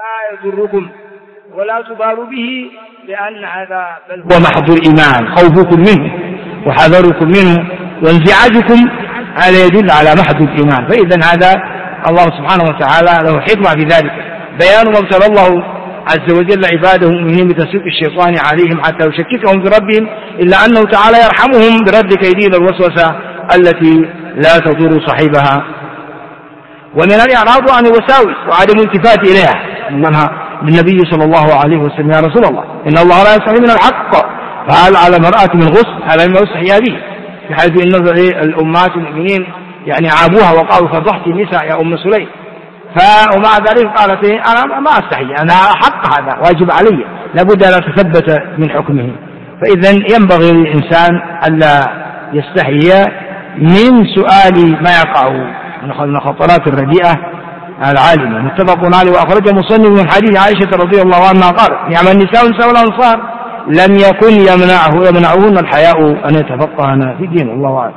لا يضركم ولا تبالوا به، لأن هذا بل هو محض الإيمان، خوفكم منه وحذركم منه وانزعاجكم هذا يدل على محض الإيمان. فإذا هذا الله سبحانه وتعالى له حكمة في ذلك، بيان ما ابتلى الله عز وجل عباده المؤمنين بتسليط الشيطان عليهم حتى يشككهم في ربهم، إلا أنه تعالى يرحمهم برد كيدهم الوسوسة التي لا تضر صاحبها. ومن الإعراض عن الوساوس وعدم الالتفات إليها منها للنبي صلى الله عليه وسلم: يا رسول الله إن الله لا يستحي من الحق، فهل على المرأة من غسل؟ هذا مما يستحيا به، بحيث أن الأمهات المؤمنين يعني عابوها وقالوا: فضحت النساء يا أم سليم، ومع ذلك قالت: أنا ما أستحي، أنا حق، هذا واجب علي، لابد أن أتثبت من حكمه. فإذا ينبغي للإنسان ألا يستحي من سؤال ما يقع من الخطرات الرديئة العالمة. متفق عليه. وأخرج مصنف من حديث عائشة رضي الله عنها قالت: نعم النساء نساء الأنصار لم يكن يمنعهن الحياء أن يتفقهن في الدين. الله أعلم.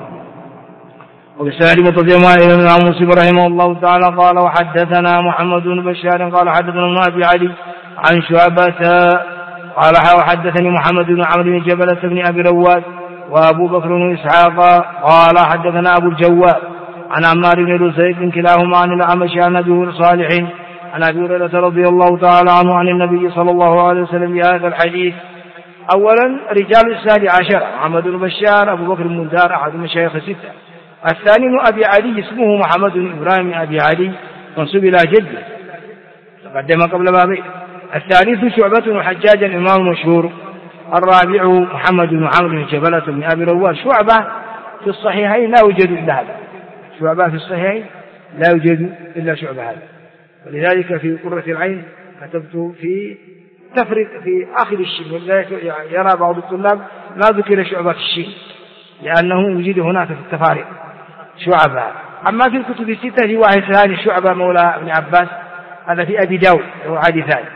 وبسند متصل الإمام مسلم رحمه الله تعالى قال: وحدثنا محمد بن بشار قال حدثنا ابن أبي علي عن شعبة قال: وحدثني محمد بن عمرو بن جبلة بن أبي رواد وأبو بكر بن إسحاق قال حدثنا أبو الجواد عن عمار بن رزيق كلاهما عن الأعمش عن أبي صالح عن أبي هريرة رضي الله تعالى عنه عن النبي صلى الله عليه وسلم بهذا الحديث. أولا رجال السادس عشر: محمد بن بشار أبو بكر بن دار أحد المشايخ الستة. الثاني من أبي علي اسمه محمد بن إبراهيم أبي علي منسوب إلى جده تقدم قبل بابه. الثالث شعبة بن حجاج الإمام المشهور. الرابع محمد بن عمرو بن جبلة بن أبي رواد. شعبة في الصحيحين لا يوجد إلا هذا، شعبة في الصحيحين لا يوجد إلا شعبة هذا، ولذلك في قرة العين كتبت في تفرق في آخر الشين، ولذلك يرى بعض الطلاب لا ذكر شعبة في الشين لأنه يوجد هناك في التفاريق شعبة. أما في الكتب الستة في واحد ثاني شعبة مولى ابن عباس، هذا في أبي داود هو عادي ثاني،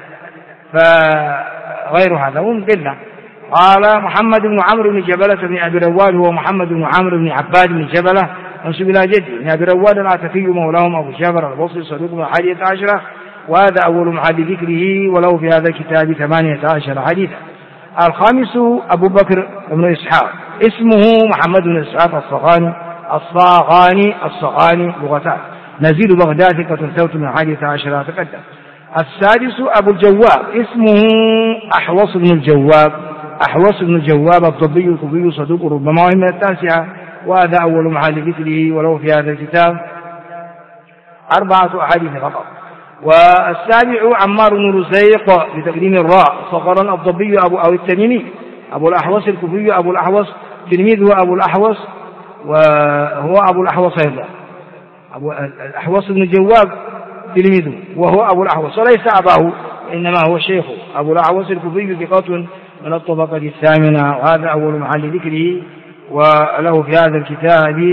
فغير هذا هم قلنا. قال محمد بن عمرو بن جبلة بن أبي رواد هو محمد بن عمرو بن عباد بن جبلة منسوب إلى جده بن أبي رواد العتكي مولاهم أبو جابر البصري صدوق من 11، وهذا أول محل ذكره وله في هذا الكتاب 18 حديثا. الخامس أبو بكر بن إسحاق اسمه محمد بن إسحاق الصغاني لغتان، نزيل بغداد ثقة ثوت من 11 تقدم. السادس أبو الجواب اسمه أحوص بن الجواب الضبي الكوفي صدوق ربما وهم من 9، وهذا أول محل ذكره وله في هذا الكتاب 4 أحاديث فقط. والسابع عمار بن رزيق بتقديم الراء صغرا الضبي أو التميمي أبو الأحوص الكوفي أبو الأحوص تلميذه أبو الأحوص وهو أبو الأحوص أيضا أبو الأحوص بن الجواب تلميذه وهو أبو الأحوص وليس أباه إنما هو شيخه أبو الأحوص الكوفي ثقة من الطبقة 8، وهذا أول محل ذكره وله في هذا الكتاب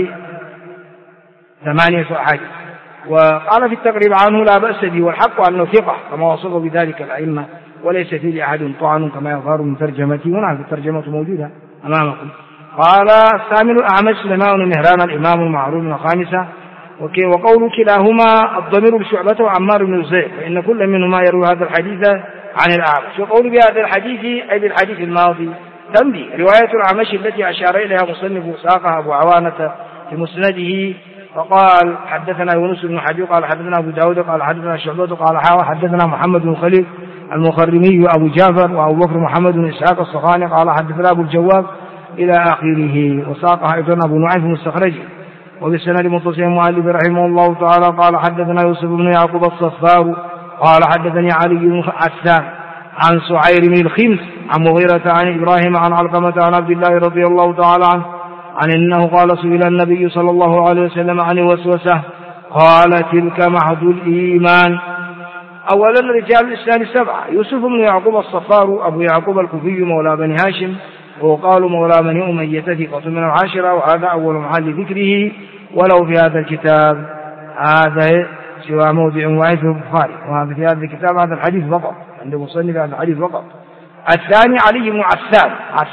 8 أحاديث. وقال في التقريب عنه لا بأس به والحق أنه ثقة كما وصفه بذلك الأئمة، وليس فيه لأحد طعن كما يظهر من ترجمته، هنا في الترجمة موجودة أمامكم. قال الثامن الأعمش سليمان بن مهران الإمام المعروف من 5. وقول كلاهما الضمير بشعبة وعمار بن زيد، فإن كل منهما يروي هذا الحديث عن الأعمش. وقول بهذا الحديث أي بالحديث الماضي تنبيه رواية الأعمش التي أشار إليها مصنف ساقها أبو عوانة في مسنده، فقال حدثنا يونس بن حبيب قال حدثنا أبو داود قال حدثنا شعبة قال حدثنا محمد بن خليل المخرمي وأبو جعفر وأبو بكر محمد بن إسحاق الصغاني قال حدثنا أبو الجواب إلى آخره. وساقها أيضا أبو نعيم في المستخرج. وبالسند متصل المؤلف رحمه الله تعالى قال حدثنا يوسف بن يعقوب الصفار قال حدثني علي بن عسام عن سعير بن الخمس عن مغيرة عن إبراهيم عن علقمة عن عبد الله رضي الله تعالى عنه عن إنه قال سئل النبي صلى الله عليه وسلم عن الوسوسة قال تلك محض الإيمان. أولا رجال الإسلام 7: يوسف بن يعقوب الصفار أبو يعقوب الكوفي مولى بني هاشم، وقال مولى بني أمية ثقة من 10، وهذا أول محل ذكره ولو في هذا الكتاب هذا سوى موضع واحد في البخاري، وهذا في هذا الكتاب هذا الحديث فقط عند مصنف هذا الحديث فقط. الثاني علي بن عسام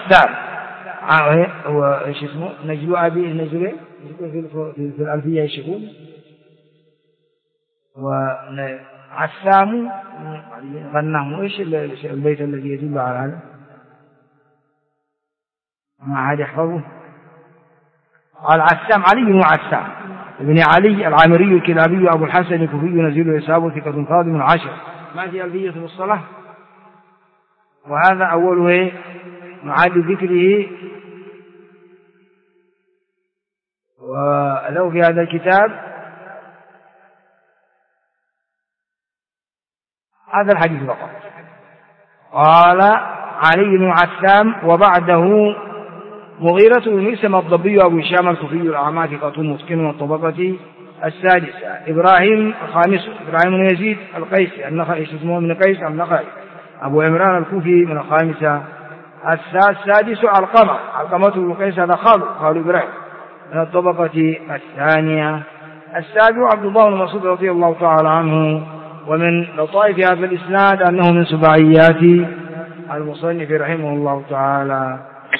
هو ايش اسمه نجل أبي نجل في الألفية ايش يقول عسام غنام. وإيش البيت الذي يدل على هذا؟ ما عاد يحفظه. قال عسام علي بن عسام ابن علي العامري الكلابي أبو الحسن الكوفي نزيل حسابه ثقة خادم 10. ما في ألفية في الصلاة. وهذا أوله معاد ذكره ولو في هذا الكتاب هذا الحديث فقط. قال علي بن عسام وبعده مغيرة بن ميسم الضبي أبو هشام الكوفي الأعمى ثقة متقن الطبقة السادسة. إبراهيم الخامس إبراهيم بن يزيد القيسي النخعي اسمه من قيس النخعي أبو عمران الكوفي من الخامسة. السادس علقمة بن قيس هذا خال إبراهيم من الطبقة الثانية. السابع عبد الله بن مسعود رضي الله تعالى عنه. ومن لطائف هذا الإسناد أنه من سبعيات المصنف رحمه الله تعالى.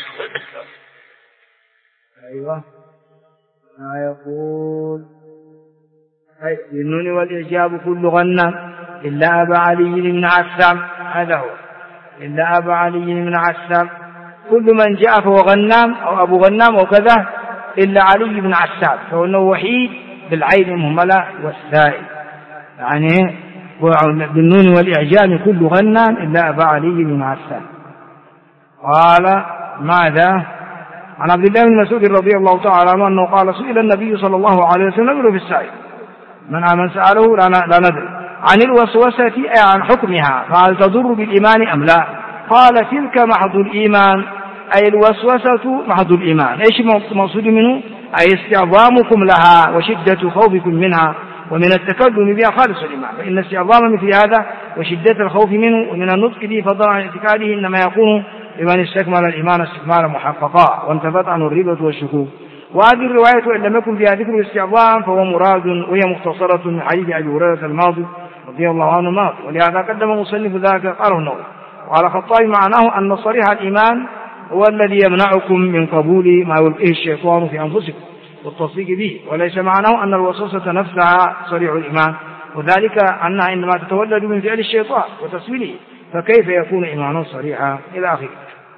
أيوة ما يقول بالنون والإعجاب كل غنى إلا أبا علي بن عسام. هذا هو إلا أبا علي بن عسام. كل من جاء فهو غنام أو أبو غنام أو كذا إلا علي بن عسام فإنه وحيد بالعين المهملة والسائل يعني بالنون والإعجام كل غنام إلا أبا علي بن عسام. قال ماذا؟ عن عبد الله بن مسعود رضي الله تعالى عنه أنه قال سئل النبي صلى الله عليه وسلم في السائل من سأله لا ندري عن الوسوسة أي عن حكمها فهل تضر بالإيمان أم لا؟ قال تلك محض الإيمان أي الوسوسة محض الإيمان. إيش المقصود منه؟ أي استعظامكم لها وشدة خوفكم منها ومن التكلم بها خالص الإيمان. فإن استعظام مثل هذا وشدة الخوف منه ومن النطق به فضلا عن اعتقاده إنما يكون لمن استكمل الإيمان استكمالا محققا وانتفت عنه الريبة والشكوك. وهذه الرواية إن لم يكن فيها ذكر الاستعظام فهو مراد وهي مختصرة من حديث أبي هريرة الماضي رضي الله عنه ماضي. ولهذا قدم مصنف ذاك قاله النووي. وعلى خطاب معناه أن صريح الإيمان هو الذي يمنعكم من قبول ما يلقيه الشيطان في أنفسكم والتصديق به وليس معناه أن الوسوسة نفسها صريح الإيمان وذلك أنها إنما تتولد من فعل الشيطان وتسويله فكيف يكون إيمانا صريحا إلى آخره.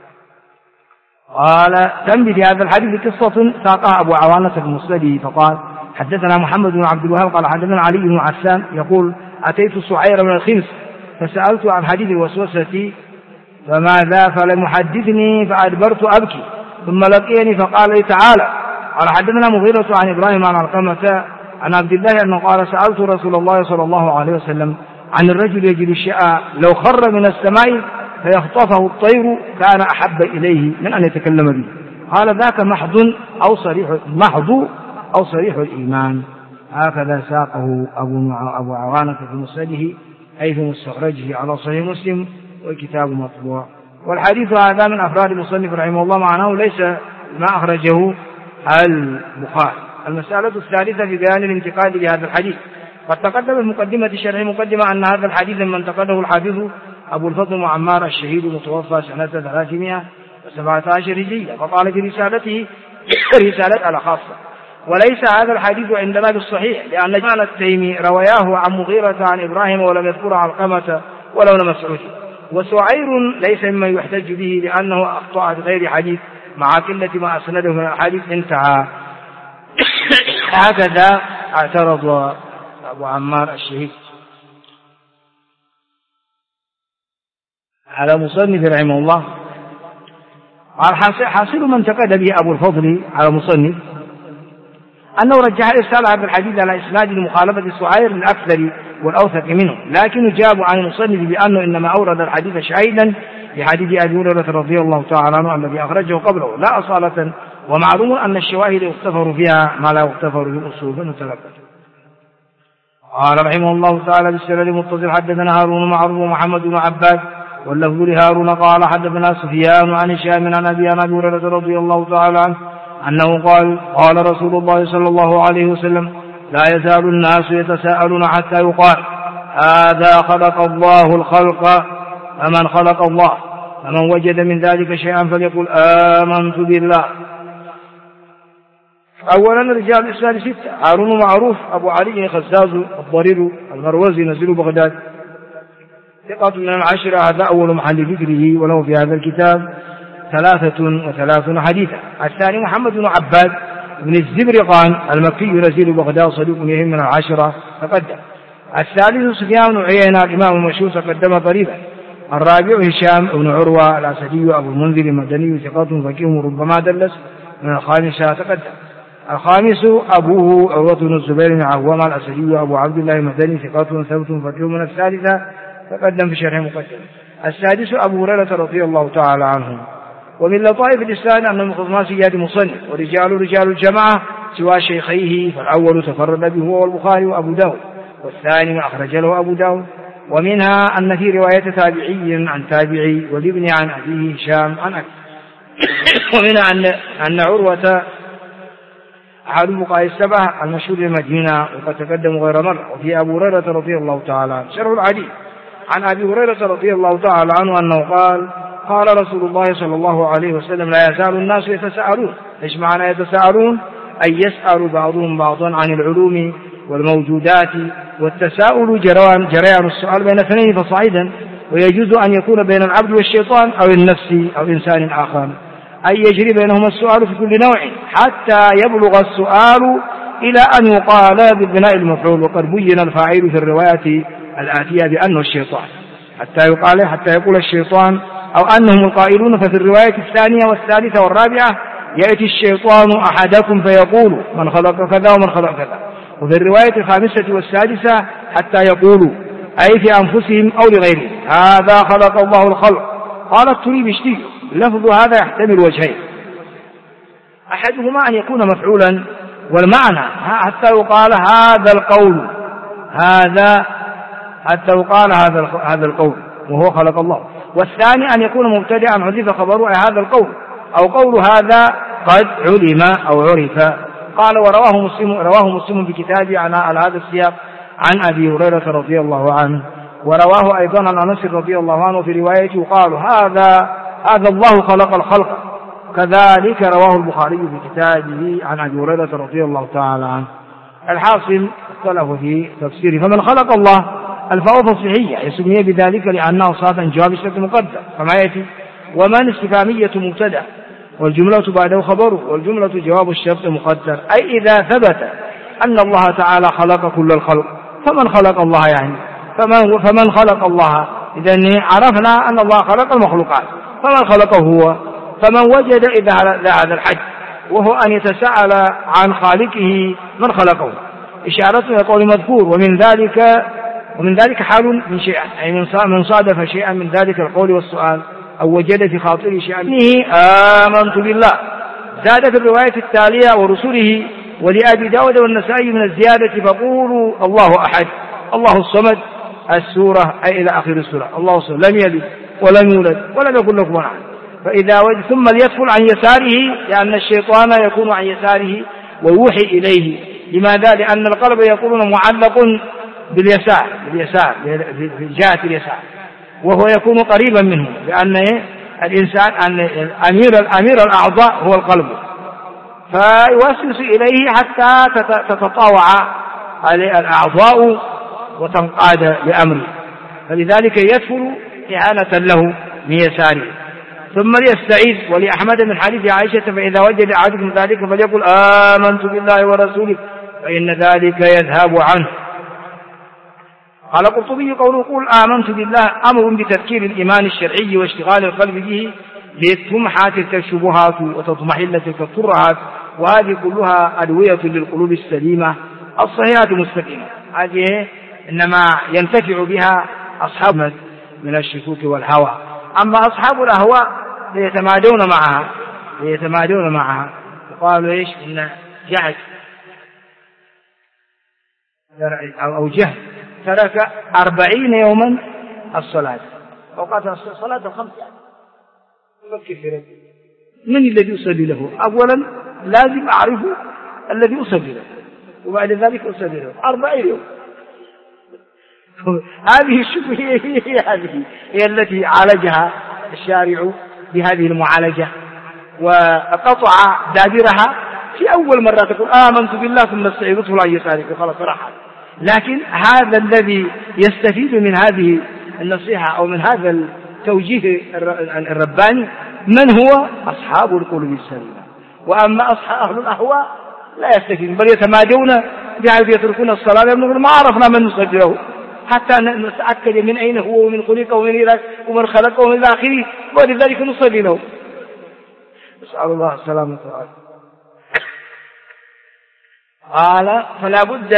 قال تنبي في هذا الحديث قصة ساقها أبو عوانة في مسنده فقال حدثنا محمد بن عبد الوهاب قال حدثنا علي بن عسام يقول أتيت سعير من الخمس فسألت عن حديث الوسوسة فماذا فلم يحدثني فأدبرت أبكي ثم لقيني فقال لي تعالى. قال حدثنا مغيرة عن إبراهيم عن علقمة عن عبد الله أنه قال سألت رسول الله صلى الله عليه وسلم عن الرجل يجد الشيء لو خر من السماء فيخطفه الطير كان أحب إليه من أن يتكلم به. قال ذاك محض أو صريح الإيمان. هكذا ساقه أبو عوانة في مسنده أي في مستخرجه على صحيح مسلم والكتاب مطبوع. والحديث هذا من أفراد المصنف رحمه الله معناه ليس ما أخرجه البخاري. المسألة الثالثة في بيان الانتقاد لهذا الحديث. قد تقدم المقدمة شرح مقدمة أن هذا الحديث من انتقده الحافظ أبو الفضل معمار الشهيد المتوفى سنة 317 هجرية فقال في رسالته رسالة على خاصة وليس هذا الحديث عندنا بالصحيح لأن جمال التيمي رواياه عن مغيرة عن إبراهيم ولم يذكر علقمة ولا ابن مسعود. وسعير ليس ممن يحتج به لأنه أخطأ بغير حديث مع قلة ما أسنده من الحديث انتهى. هكذا اعترض أبو عمار الشهيد على مصنف رحمه الله. حاصل من انتقد به أبو الفضل على مصنف أنه رجح إرسال هذا الحديث على إسناد مخالفة سعير الأكثر والأوثق منه لكن جابوا عن المصنف بأنه إنما أورد الحديث شاهدا لحديث أبي هريرة رضي الله تعالى عنه الذي أخرجه قبله لا أصالة. ومعلوم أن الشواهد يغتفر فيها ما لا يغتفر في الأصول فنتلقى. قال رحمه الله تعالى بالسند المتصل حدثنا هارون معروف ومحمد بن عباد واللفظ لهارون قال حدثنا سفيان عن هشام عن أبي هريرة رضي الله تعالى عنه أنه قال رسول الله صلى الله عليه وسلم لا يزال الناس يتساءلون حتى يقال هذا خلق الله الخلق فمن خلق الله فمن وجد من ذلك شيئا فليقل آمنت بالله أولا رجال الإسناد 6: هارون معروف أبو علي خزاز الضرير المروزي نزيل بغداد، ثقة من العشرة، هذا أول محل ذكره، وله في هذا الكتاب 33 حديثا. الثاني محمد بن عباد بن الزبرقان المكي نزيل بغداد، صدوق يهم من العشرة تقدم. الثالث سفيان بن عيينة الإمام المشهور تقدم قريبا. الرابع هشام بن عروة الأسدي أبو المنذر المدني، ثقة فقيه ربما دلس، من الخامسة تقدم. الخامس أبوه عروة بن الزبير بن عوام الأسدي أبو عبد الله المدني، ثقة ثبت فقيه، من الثالثة تقدم في شرح مقدم. السادس أبو هريرة رضي الله تعالى عنه. ومن لطائف الإسلام أن المخضرمات سياد مصنف، رجال الجماعة سوى شيخيه، فالأول تفرد به هو والبخاري وأبو داود، والثاني ما أخرج له أبو داود. ومنها أن في رواية تابعي عن تابعي، والابن عن أبيه هشام عن أبيه. ومنها أن عروة أحد الفقهاء السبعة المشهور بالمدينة، وقد تقدم غير مرة. وفي أبو هريرة رضي الله تعالى عنه شرح الحديث عن أبي هريرة رضي الله تعالى عنه أنه قال رسول الله صلى الله عليه وسلم: لا يزال الناس يتساءلون. إيش معنى يتساءلون؟ أي يسأل بعضهم بعضا عن العلوم والموجودات، والتساؤل جريان السؤال بين اثنين فصاعدا، ويجوز أن يكون بين العبد والشيطان أو النفس أو إنسان آخر، أي يجري بينهما السؤال في كل نوع حتى يبلغ السؤال إلى أن يقال ببناء المفعول. وقد بين الفاعل في الرواية الآتية بأنه الشيطان، حتى يقول الشيطان أو أنهم القائلون. ففي الرواية الثانية والثالثة والرابعة يأتي الشيطان أحدكم فيقول: من خلق كذا ومن خلق كذا. وفي الرواية الخامسة والسادسة حتى يقولوا، أي في أنفسهم أو لغيرهم: هذا خلق الله الخلق. قال التريبي: لفظ هذا يحتمل وجهين: أحدهما أن يكون مفعولا، والمعنى حتى يقال هذا القول، هذا القول وهو خلق الله. والثاني أن يكون مبتدعا حذف خبره هذا القول، أو قول هذا قد علم أو عرف. قال: رواه مسلم بكتابه عن هذا السياق عن أبي هريرة رضي الله عنه، ورواه أيضا عن أنس رضي الله عنه في روايته قال: هذا الله خلق الخلق. كذلك رواه البخاري في كتابه عن أبي هريرة رضي الله تعالى عنه. الحاصل اختلفوا في تفسيره. فمن خلق الله الفاء تصحيحية يسميه بذلك لأنه صافا جواب الشرط مقدر كما يأتي. ومن استفهامية مبتدأ، والجملة بعده خبره، والجملة جواب الشرط مقدر، أي إذا ثبت أن الله تعالى خلق كل الخلق فمن خلق الله، يعني فمن خلق الله، إذن عرفنا أن الله خلق المخلوقات، فمن خلقه هو. فمن وجد إذا هذا الحج وهو أن يتساءل عن خالقه من خلقه، إشارة إلى قول مذكور: ومن ذلك حال من شيء، أي من صادف شيئا من ذلك القول والسؤال، أو وجد في خاطره شيئا منه آمنت بالله. زاد في الرواية التالية: ورسله، ولأبي داود والنسائي من الزيادة: فقولوا الله أحد الله الصمد، السورة، أي إلى آخر السورة. الله الصمد لم يلد ولم يولد ولم يكن له كفوا أحد. فإذا وجد ثم ليدخل عن يساره، لأن الشيطان يكون عن يساره ويوحي إليه. لماذا؟ لأن القلب يكون معلق باليسار في جهة اليسار، وهو يكون قريبا منه، لأن الإنسان أمير الأعضاء هو القلب، فيوسوس إليه حتى تتطاوع الأعضاء وتنقاد لأمره، فلذلك يدخل إعانة له من يساره. ثم ليستعيذ. ولأحمد من حديث عائشة: فإذا وجد أحدكم ذلك فليقل آمنت بالله ورسوله فإن ذلك يذهب عنه. قال القرطبي: قوله قل آمنت بالله أمر بتذكير الإيمان الشرعي واشتغال القلب به لتمحى تلك الشبهات وتطمحن تلك الترهات، وهذه كلها أدوية للقلوب السليمة الصحيحة المستقيمة. هذه إنما ينتفع بها أصحاب من الشكوك والهوى. أما أصحاب الأهواء ليتمادون معها وقالوا إيش؟ إن جهل أو جهل ترك 40 يوما الصلاة، أوقات الصلاة الخمس، يفكر في ربه من الذي أصلي له؟ أولا لازم أعرف الذي أصلي له، وبعد ذلك أصلي له 40 يوم. هذه الشبهة هي التي عالجها الشارع بهذه المعالجة، وقطع دابرها في أول مرة تقول آمنت بالله ثم استعيذته لا يسارك خلاص راحت. لكن هذا الذي يستفيد من هذه النصيحة أو من هذا التوجيه الرباني من هو؟ أصحاب القلوب السليمة. وأما أهل الأهواء لا يستفيدون، بل يتمادون بحيث يتركون الصلاة يقولون ما عرفنا من نصلي له حتى نتأكد من أين هو ومن خلق ومن خلقه ومن آخره، ولذلك نصلي له. نسأل الله السلامة والعافية. قال فلا بد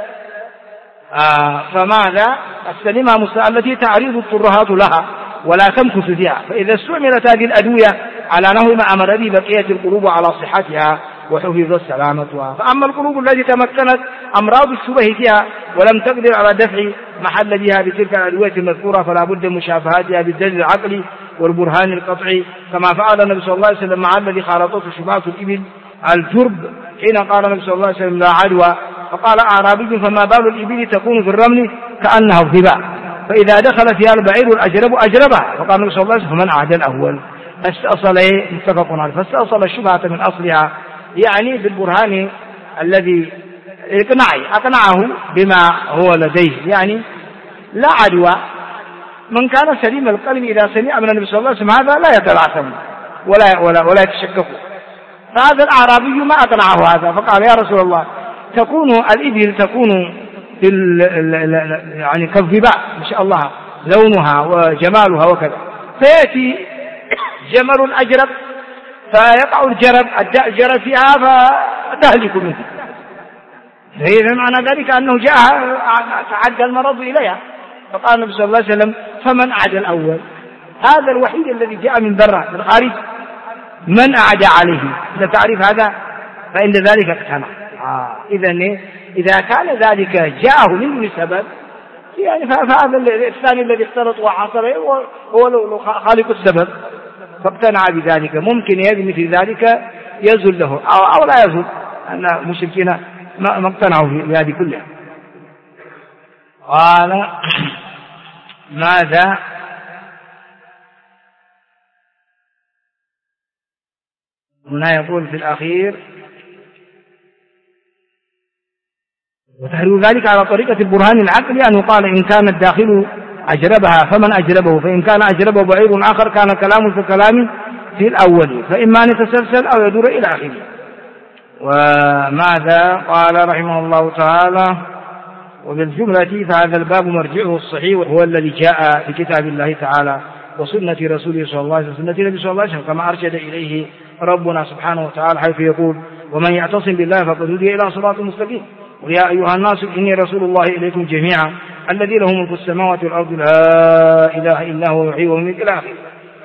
فماذا؟ السليمة التي تعرض الترهات لها ولا تمكث فيها، فإذا استعملت هذه الأدوية على نحو ما أمر به بقية القلوب على صحتها وحفظت سلامتها. فأما القلوب التي تمكنت أمراض الشبه فيها ولم تقدر على دفع محل بها بتلك الأدوية المذكورة فلا بد مشافهتها بالدليل العقلي والبرهان القطعي، كما فعل النبي صلى الله عليه وسلم مع الذي خالطته شبهات الإبل الجرب حين قال النبي صلى الله عليه وسلم لا عدوى، فقال أعرابي فما بال الإبل تكون في الرمل كأنها الظباء، فإذا دخل فيها البعير الأجرب أجربها، فقال النبي صلى الله عليه وسلم فمن عاد الأول. فاستأصل متفق عليه، فاستأصل الشبهة من أصلها، يعني بالبرهان الذي أقنعه بما هو لديه، يعني لا عدوى. من كان سليم القلب إذا سمع من النبي صلى الله عليه وسلم هذا لا يتلعثم ولا يتشكك. فهذا الأعرابي ما أقنعه هذا، فقال يا رسول الله تكون الإبل تكون يعني كالظباء ما شاء الله لونها وجمالها وكذا، فيأتي جمل أجرب فيقع الجرب فيها فتهلك منه، فإذا معنى ذلك أنه جاء تعدى المرض إليها. فقال النبي صلى الله عليه وسلم فمن أعدى الأول؟ هذا الوحيد الذي جاء من برا من الخارج من أعدى عليه، إذا تعرف هذا فإن ذلك اقتنع. إذا كان ذلك جاءه من سبب يعني فهذا الثاني الذي اختلط وحصل هو خالق السبب فاقتنع بذلك. ممكن يجد مثل ذلك يزل له أو لا يزل، أن المشركين ما اقتنعوا بهذه كلها. قال ماذا؟ هنا يقول في الأخير وتحرير ذلك على طريقة البرهان العقلي أن يقال إن كان الداخل أجربها فمن أجربه، فإن كان أجربه بعير آخر كان كلام ككلام في الأول، فإما أن يتسلسل أو يدور إلى آخره. وماذا؟ قال رحمه الله تعالى وبالجملة فهذا الباب مرجعه الصحيح وهو الذي جاء في كتاب الله تعالى وسنة رسوله صلى الله عليه وسلم سنة النبي صلى الله عليه وسلم كما أرشد إليه ربنا سبحانه وتعالى حيث يقول ومن يعتصم بالله فقد هدي إلى صراط مستقيم ويا أيها الناس إني رسول الله إليكم جميعا الذي له ملك السماوات والأرض لا إله إلا هو يحيي ويميت إلى آخره.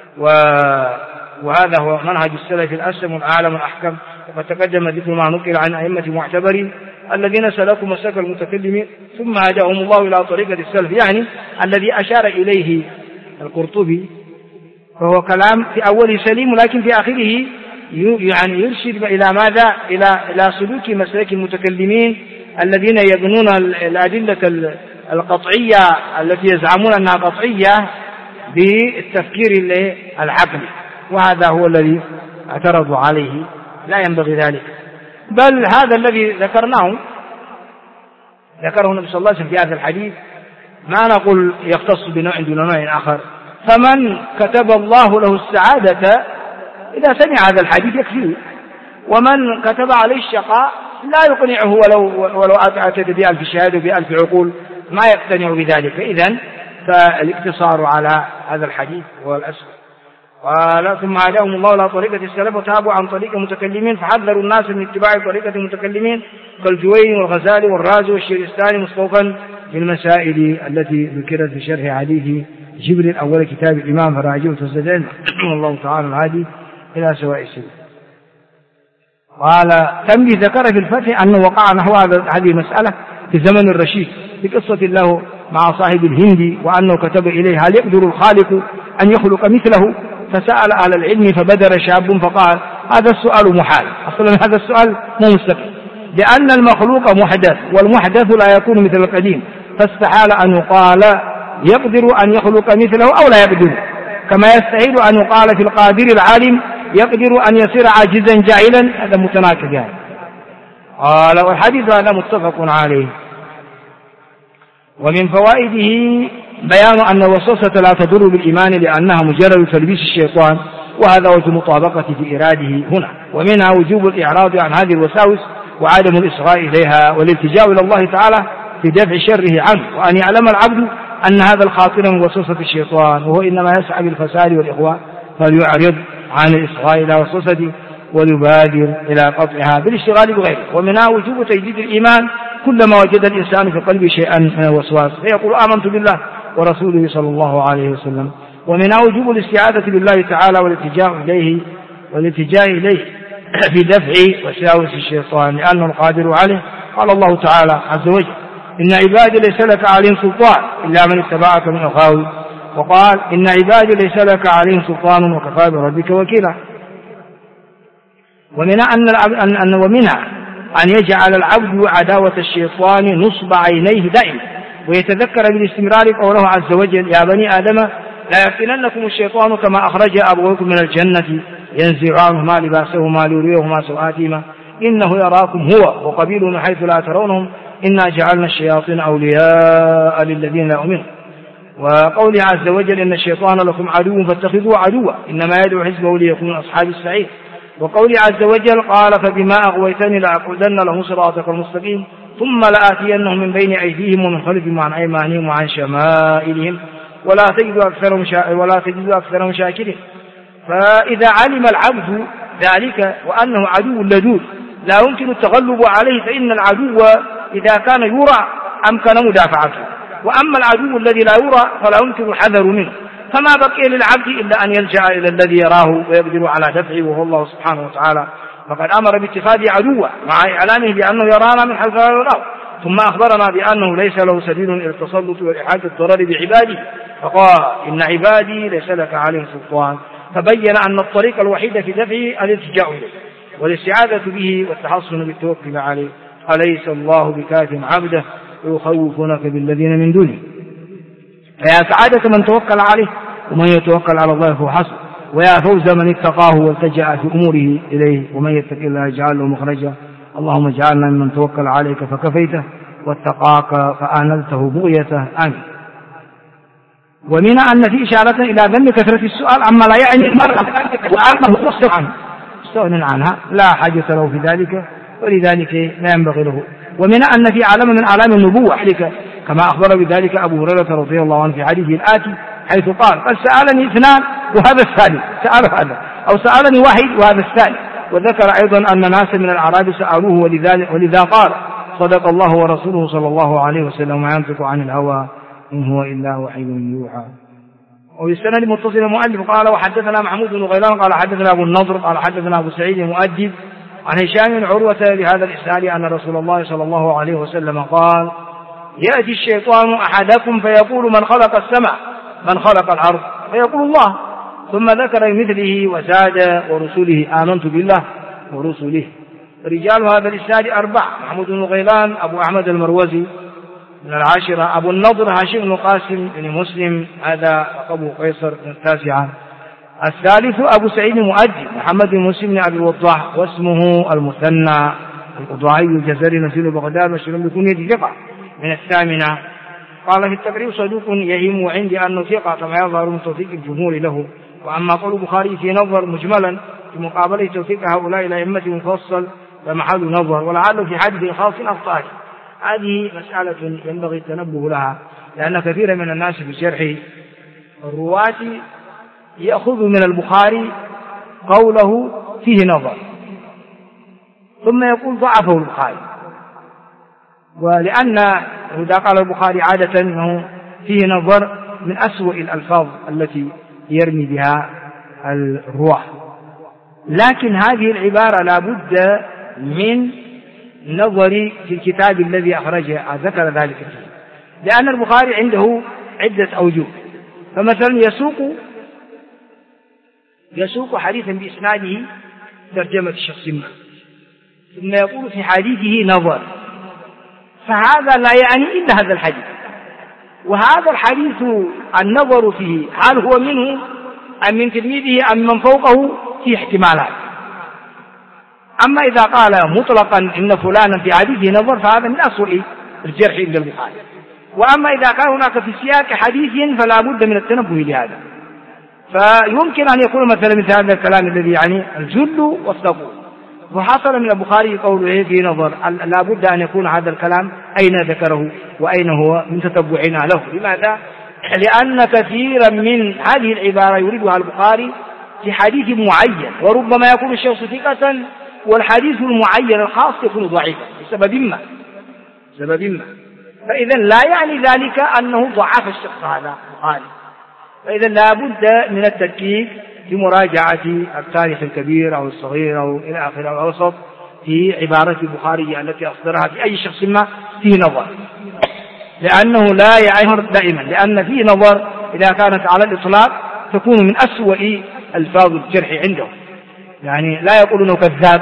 وهذا هو منهج السلف الأسلم والأعلم الأحكم، وقد تقدم ذكر ما نقل عن أئمة معتبرين الذين سلكوا مسلك المتكلمين ثم هداهم الله إلى طريقة السلف، يعني الذي أشار إليه القرطبي فهو كلام في أوله سليم لكن في آخره يعني يرشد إلى ماذا؟ إلى سلوك مسلك المتكلمين الذين يبنون الأدلة القطعية التي يزعمون أنها قطعية بالتفكير العقلي، وهذا هو الذي اعترضوا عليه. لا ينبغي ذلك، بل هذا الذي ذكره النبي صلى الله عليه وسلم في هذا الحديث ما نقول يختص بنوع دون نوع آخر. فمن كتب الله له السعادة إذا سمع هذا الحديث يكفيه، ومن كتب عليه الشقاء لا يقنعه ولو أتت بألف شهادة وبألف عقول ما يقتنع بذلك. إذن فالاقتصار على هذا الحديث هو الأسهل. قال ثم هداهم الله إلى طريقة السلف وتابوا عن طريق المتكلمين فحذروا الناس من اتباع طريقة المتكلمين كالجويني والغزالي والرازي والشيرستاني مستوفا بالمسائل التي ذكرت في شرح حديث جبريل أول كتاب الإمام فراجعه وتسجل والله تعالى الهادي إلى سواء السبيل. قال تنبيه ذكر في الفتح أنه وقع نحو هذه المسألة في زمن الرشيد في قصة الله مع صاحب الهندي وأنه كتب إليه هل يقدر الخالق أن يخلق مثله؟ فسأل أهل العلم فبدر شاب فقال هذا السؤال محال، أصلا هذا السؤال مو مستقيم لأن المخلوق محدث والمحدث لا يكون مثل القديم، فاستحال أن يقال يقدر أن يخلق مثله أو لا يقدر، كما يستحيل أن يقال في القادر العالم يقدر أن يصير عاجزا جاهلا، هذا متناقض يعني. قال والحديث هذا متفق عليه. ومن فوائده بيان أن الوسوسة لا تضر بالإيمان لأنها مجرد تلبيس الشيطان، وهذا وجه مطابقة في إراده هنا. ومنها وجوب الإعراض عن هذه الوساوس وعدم الإصغاء إليها والالتجاء إلى الله تعالى في دفع شره عنه، وأن يعلم العبد أن هذا الخاطر من وسوسة الشيطان وهو إنما يسعى بالفساد والإغواء، فليعرض عن الإصغاء إلى وسوسته ويبادر إلى قطعها بالاشتغال بغيره. ومنها وجوب تجديد الإيمان كلما وجد الإنسان في قلبه شيئا من الوسواس فيقول آمنت بالله ورسوله صلى الله عليه وسلم. ومنها وجوب الاستعاذة بالله تعالى والالتجاء إليه في دفع وساوس الشيطان لأنه القادر عليه. قال الله تعالى عز وجل إن عبادي ليس لك عليهم سلطان إلا من اتبعك من الغاوين، وقال إن عبادي ليس لك عليهم سلطان وكفى بربك وكيلا. ومنها أن يجعل العبد عداوة الشيطان نصب عينيه دائما، ويتذكر بالاستمرار قوله عز وجل يا بني آدم لا يفتننكم الشيطان كما أخرج أبويكم من الجنة ينزع عنهما لباسهما ليريهما سوآتهما إنه يراكم هو وقبيله من حيث لا ترونهم إنا جعلنا الشياطين أولياء للذين لا يؤمنون. وقوله عز وجل إن الشيطان لكم عدو فاتخذوه عدوا إنما يدعو حزبه ليكونوا أصحاب السعير. وقوله عز وجل قال فبما أغويتني لأقعدن لهم صراطك المستقيم ثم لآتينهم من بين أيديهم ومن خلفهم وعن أيمانهم وعن شمائلهم ولا تجد أكثرهم شاكرين. فإذا علم العبد ذلك وأنه عدو لدود لا يمكن التغلب عليه فإن العدو إذا كان يرى أمكن مدافعته، وأما العدو الذي لا يرى فلا يمكن الحذر منه، فما بقي للعبد إلا أن يلجأ إلى الذي يراه ويقدر على دفعه وهو الله سبحانه وتعالى. فقد أمر باتخاذ عدوا مع إعلانه بأنه يرانا من حيث لا يراه، ثم أخبرنا بأنه ليس له سبيل إلى التسلط وإحاطة الضرر بعباده، فقال إن عبادي ليس لك عليهم سلطان، فبين أن الطريق الوحيد في دفعه الالتجاء إليه والاستعاذة به والتحصن بالتوكل عليه. أليس الله بكاف عبده ويخوفونك بالذين من دونه. فيا سعادة من توكل عليه، ومن يتوكل على الله فهو حسبه، ويا فوز من اتقاه والتجأ في أموره إليه، ومن يتق الله يجعل له مخرجا. اللهم اجعلنا ممن توكل عليك فكفيته واتقاك فآنلته بغيته. آمين. ومن أن في إشارة إلى ذم كثرة السؤال عما لا يعني المرء وأنه مستغن عنها لا حاجة له في ذلك، ولذلك لا ينبغي له. ومن أن في علم من أعلام النبوة كما أخبر بذلك أبو هريرة رضي الله عنه في حديثه الآتي حيث قال قد سألني اثنان وهذا الثالث، سأل هذا أو سألني واحد وهذا الثالث. وذكر أيضا أن ناسا من الأعراب سألوه ولذا قال صدق الله ورسوله صلى الله عليه وسلم ما ينطق عن الهوى إن هو إلا وحي يوحى. وبالسند متصل المؤلف قال وحدثنا محمود بن غيلان قال حدثنا أبو النضر قال حدثنا أبو سعيد المؤدب عن هشام بن عروة بهذا الإسناد أن رسول الله صلى الله عليه وسلم قال يأتي الشيطان أحدكم فيقول من خلق السماء من خلق الأرض فيقول الله، ثم ذكر مثله وزاد ورسوله آمنت بالله ورسوله. رجال هذا الإسناد أربعة: محمود بن غيلان أبو أحمد المروزي من العاشرة، أبو النضر هاشم بن قاسم بن مسلم هذا أبو قيصر من التاسعة، الثالث أبو سعيد المؤدب محمد بن مسلم بن أبي الوضاح واسمه المثنى القضاعي الجزري نزيل بغداد مشهور بكنية ثقة من الثامنة. قال في التقريب صدوق يهم عندي أنه ثقة كما يظهر من توثيق الجمهور له. وأما قول البخاري في نظر مجملا في مقابلة توثيق هؤلاء الأئمة مفصل فمحل نظر، ولعله في حديث خاص أخطأ. هذه مسألة ينبغي التنبه لها، لأن كثير من الناس في شرح الرواة يأخذ من البخاري قوله فيه نظر ثم يقول ضعفه البخاري، ولأن إذا قال البخاري عادة أنه فيه نظر من أسوأ الألفاظ التي يرمي بها الرواة، لكن هذه العبارة لا بد من نظري في الكتاب الذي أخرجه ذكر ذلك فيه، لأن البخاري عنده عدة أوجه. فمثلا يسوق حديثا بإسناده ترجمة الشخص ما، ثم يقول في حديثه نظر، فهذا لا يعني إلا هذا الحديث، وهذا الحديث النظر فيه هل هو منه أم من تلميذه أم من فوقه فيه احتمالات. أما إذا قال مطلقا إن فلانا في حديثه نظر فهذا من أسوأ الجرح عند البخاري. وأما إذا كان هناك في سياق حديث فلا بد من التنبه لهذا. فيمكن أن يكون مثلا مثل هذا الكلام الذي يعني الجل والثقول، وحصل من البخاري قوله في نظر، لا بد أن يكون هذا الكلام أين ذكره وأين هو من تتبعنا له. لماذا؟ لأن كثيرا من هذه العبارة يريدها البخاري في حديث معين، وربما يكون الشخص ثقة والحديث المعين الخاص يكون ضعيفا بسبب ما. فإذا لا يعني ذلك أنه ضعف الشخص هذا البخاري. فإذا لا بد من التركيز في مراجعة التاريخ الكبير أو الصغير أو إلى آخره أو الأوسط في عبارة البخاري التي أصدرها في أي شخص ما فيه نظر، لأنه لا يعير دائما، لأن فيه نظر إذا كانت على الإطلاق تكون من أسوأ ألفاظ الجرح عندهم. يعني لا يقولون كذاب،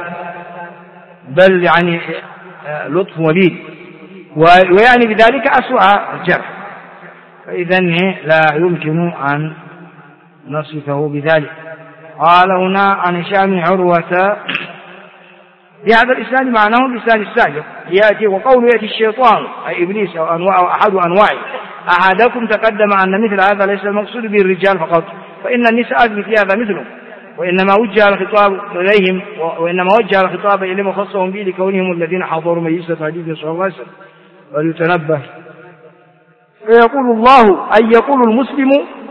بل يعني لطف وليد، ويعني بذلك أسوأ الجرح. فإذا لا يمكن أن نصفه بذلك. قال هنا عن هشام بن عروة بهذا الإسناد معناه الإسناد السابق يأتي، وقول يأتي الشيطان أي إبليس أو أحد أنواعه أحدكم تقدم أن مثل هذا ليس المقصود به الرجال فقط، فإن النساء مثل هذا مثله، وإنما وجه الخطاب إليهم وخصهم به لكونهم الذين حضروا مجلس حديث صلى الله عليه وسلم. وليتنبه فيقول الله أن يقول المسلم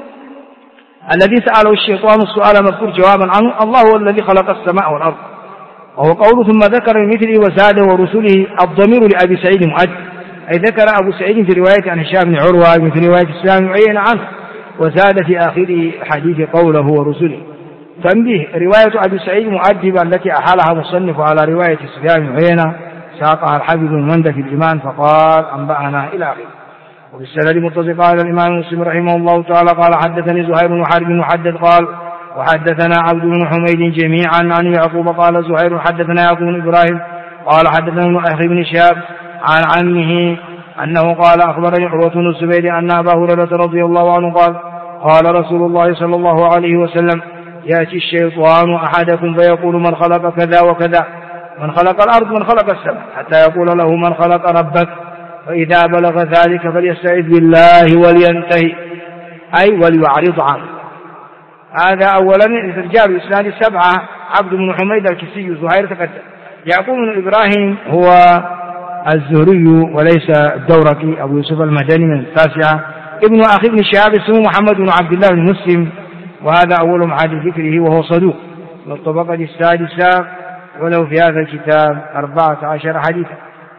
الذي سأله الشيطان السؤال مذكور جوابا عنه الله هو الذي خلق السماء والأرض. وهو قوله ثم ذكر من مثله وزاد ورسله الضمير لأبي سعيد مؤد، أي ذكر أبو سعيد في رواية عن هشام بن عروة مثل رواية سفيان عيينة عنه، وزاد في آخر حديث قوله ورسله. تنبيه رواية أبي سعيد مؤدبة التي أحالها مصنف على رواية سفيان عيينة ساقها الحافظ المندى في الإيمان فقال أنبأنا إلى آخره. وفي السند متصل على الإمام مسلم رحمه الله تعالى قال حدثني زهير بن حرب محدث قال وحدثنا عبد بن حميد جميعا عن يعقوب قال زهير حدثنا يعقوب بن إبراهيم قال حدثنا ابن أخي بن شهاب عن عمه أنه قال أخبرني عروة بن الزبير أن أبا هريرة رضي الله عنه قال رسول الله صلى الله عليه وسلم يأتي الشيطان أحدكم فيقول من خلق كذا وكذا، من خلق الأرض من خلق السماء، حتى يقول له من خلق ربك، فإذا بلغ ذلك فليستعذ بالله ولينتهي أي وليعرض عنه. هذا أولا رجال الإسناد السبعة عبد بن حميد الكسي زهير تقدم. يعقوب بن إبراهيم هو الزهري وليس الدورقي أبو يوسف المدني من التاسعة. ابن أخي بن شهاب اسمه محمد بن عبد الله بن مسلم، وهذا أول معاد ذكره وهو صدوق من الطبقة السادسة، ولو في هذا الكتاب 14 حديثا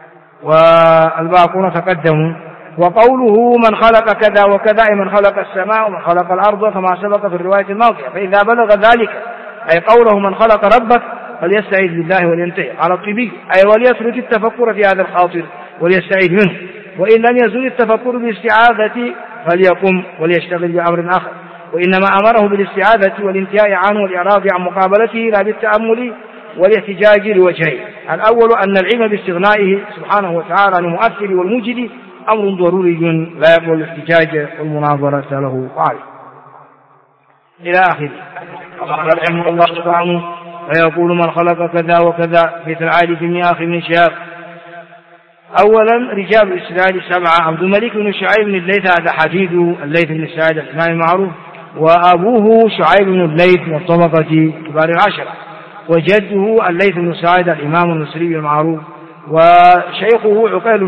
والباقون تقدموا. وقوله من خلق كذا وكذا أي من خلق السماء ومن خلق الأرض كما سبق في الرواية الماضية. فإذا بلغ ذلك أي قوله من خلق ربك فليستعيذ بالله ولينتهي على الطبي أي وليترك التفكر في هذا الخاطر وليستعيذ منه، وإن لم يزل التفكر بالاستعاذة فليقم وليشتغل بأمر آخر. وإنما أمره بالاستعاذة والانتهاء عنه والإعراض عن مقابلته لا بالتأمل والاحتجاج لوجهين. الأول أن العلم باستغنائه سبحانه وتعالى عن المؤثر والموجد أمر ضروري لا يقبل الاحتجاج والمناظرة له قال إلى آخره. رحمه الله سبحانه ويقول من خلق كذا وكذا في العالي في أخي بن شهاب. أولا رجال الإسناد السبعة عبد الملك بن شعيب بن الليث هذا حفيد الليث بن سعد الإمام المعروف، وأبوه شعيب بن الليث من طبقة كبار العشرة، وجده الليث بن سعد الإمام المصري المعروف، وشيخه عقيل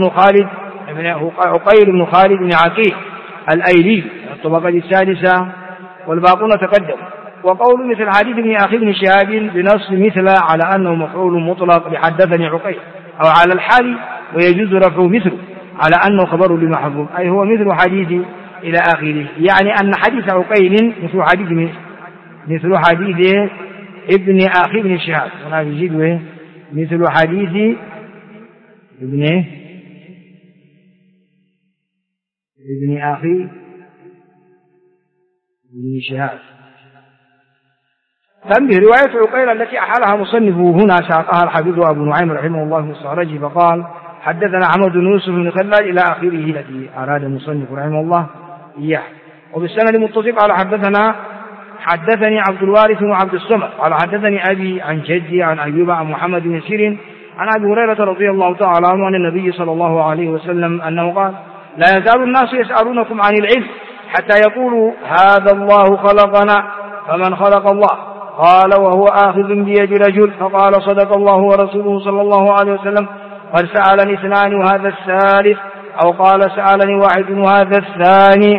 بن خالد بن عقيل الأيلي من الطبقة السادسة، والباقون تقدم. وقول مثل حديث ابن أخي بن شهاب بنص مثل على أنه مفعول مطلق لحدثني عقيل أو على الحال ويجوز رفعه مثل على أنه خبر لمحظوظ أي هو مثل حديث إلى آخره، يعني أن حديث عقيل مثل حديث ابن أخي بن شهاب هنا يجد مثل حديث ابن أخي بن شهاب. تنبه رواية عقيل التي أحالها مصنفه هنا ساقها الحافظ أبو نعيم رحمه الله في الصهرجي فقال حدثنا عمرو بن يوسف بن خلاد إلى آخره التي أراد المصنف رحمه الله إياه. وبالسند المتصل قال حدثنا حدثني عبد الوارث وعبد الصمد قال حدثني أبي عن جدي عن أيوب عن محمد بن سيرين عن أبي هريرة رضي الله تعالى عنه عن النبي صلى الله عليه وسلم أنه قال لا يزال الناس يسألونكم عن العلم حتى يقولوا هذا الله خلقنا فمن خلق الله؟ قال وهو آخذ بيد رجل، فقال صدق الله ورسوله صلى الله عليه وسلم قد سألني اثنان وهذا الثالث، أو قال سألني واحد وهذا الثاني.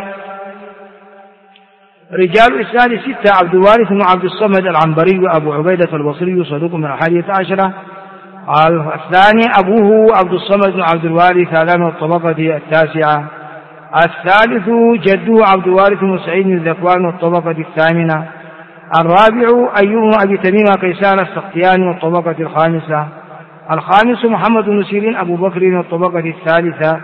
رجال الإسناد 6: عبد الوارث وعبد الصمد العنبري وأبو عبيدة البصري صدوق من 11. قال الثاني أبوه عبد الصمد بن عبد الوارث هذا من الطبقة 9. الثالث جده عبد الوارث بن سعيد بن ذكوان والطبقة 8. الرابع أيوب أبي تميم كيسان السختياني والطبقة 5. الخامس محمد بن سيرين أبو بكر والطبقة 3.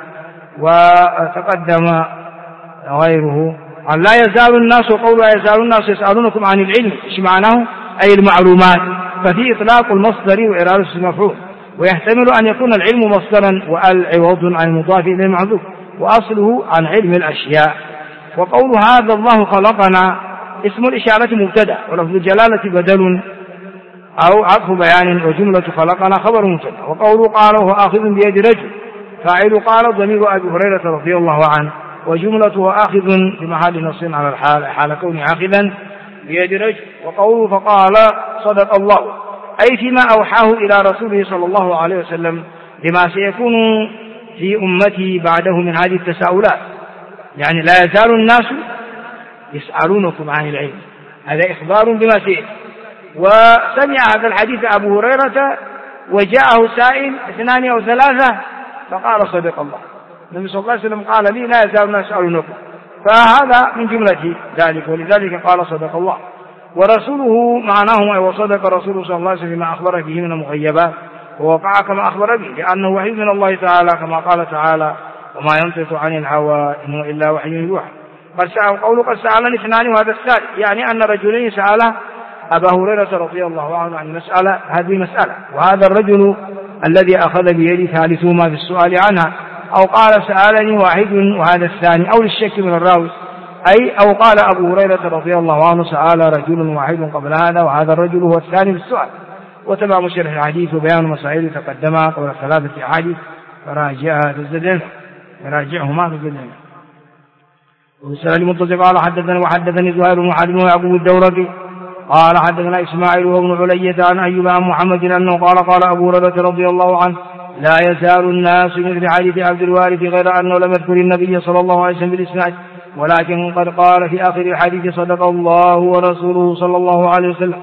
وتقدم غيره. لا يزال الناس، وقول لا يزال الناس يسألونكم عن العلم ايش معناه؟ أي المعلومات، ففي إطلاق المصدر وإرادة المفعول، ويحتمل أن يكون العلم مصدرا والعوض عن المضاف إلى المحذوف وأصله عن علم الأشياء. وقول هذا الله خلقنا اسم الإشارة مبتدأ ولفظ الجلالة بدل أو عطف بيان، وجملة خلقنا خبر مبتدأ. وقوله قال وهو آخذ بيد رجل فاعل قال ضمير أبي هريرة رضي الله عنه، وجملته آخذ بمحل نص على الحال حال كونه آخذا بيد رجل. وقوله فقال صدق الله أي فيما أوحاه إلى رسوله صلى الله عليه وسلم لما سيكون في أمتي بعده من هذه التساؤلات، يعني لا يزال الناس يسألونكم عن العلم، هذا إخبار بما سيأتي. وسمع هذا الحديث أبو هريرة وجاءه سائل 2 أو 3 فقال صدق الله. النبي صلى الله عليه وسلم قال لي لا يزال الناس يسألونكم، فهذا من جملة ذلك، ولذلك قال صدق الله. ورسوله معناه وصدق رسوله صلى الله عليه وسلم ما أخبر به من المغيبات، ووقع كما أخبر به لأنه وحي من الله تعالى كما قال تعالى وما ينطق عن الهوى إنه إلا وحي يوحى. قوله قد سألني 2 وهذا الثالث، يعني أن رجلين سأل أبا هريرة رضي الله عنه عن مسألة، هذه مسألة، وهذا الرجل الذي أخذ بيدي ثالثهما في السؤال عنها، أو قال سألني واحد وهذا الثاني، أو للشك من الراوي، أي أو قال أبو هريرة رضي الله عنه سأل رجل واحد قبل هذا وهذا الرجل هو الثاني في السؤال. وتمام شرح الحديث وبيان مسائل تقدمها قبل 3 أحاديث فراجعها راجعهما تزدن. وسأل المتصل قال حدثنا وحدثني زهير بن حرب ويعقوب الدورقي قال حدثنا إسماعيل وابن علية عن أيوب عن محمد أنه قال أبو هريرة رضي الله عنه لا يزال الناس مثل حديث عبد الوارث غير أنه لم يذكر النبي صلى الله عليه وسلم بالإسناد، ولكن قد قال في آخر الحديث صدق الله ورسوله صلى الله عليه وسلم.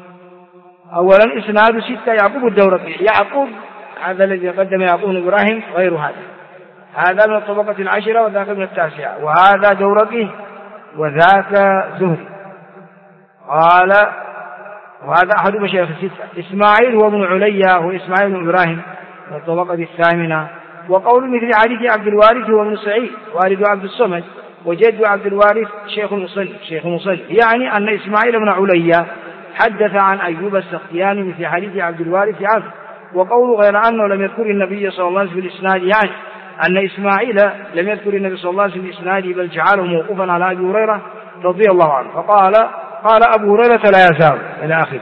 أولا إسناد 6 يعقوب الدورقي. يعقوب هذا الذي قدم يعقوب إبراهيم غير هذا من الطبقة 10 وذاك من 9، وهذا دورقي وذاك زهري. قال وهذا أحد مشايخ 6. إسماعيل هو ابن علية وإسماعيل بن إبراهيم من الطبقة 8. وقول مثل حديث عبد الوارث هو ابن سعيد والد عبد الصمد وجد عبد الوارث شيخ مصنف، يعني أن إسماعيل بن علية حدث عن أيوب السختياني مثل حديث عبد الوارث عنه. وقول غير أنه لم يذكر النبي صلى الله عليه وسلم في الإسناد، يعني أن إسماعيل لم يذكر النبي صلى الله عليه وسلم في الإسناد بل جعله موقوفا على أبي هريرة رضي الله عنه، قال أبو هريرة لا يزال إلى آخره.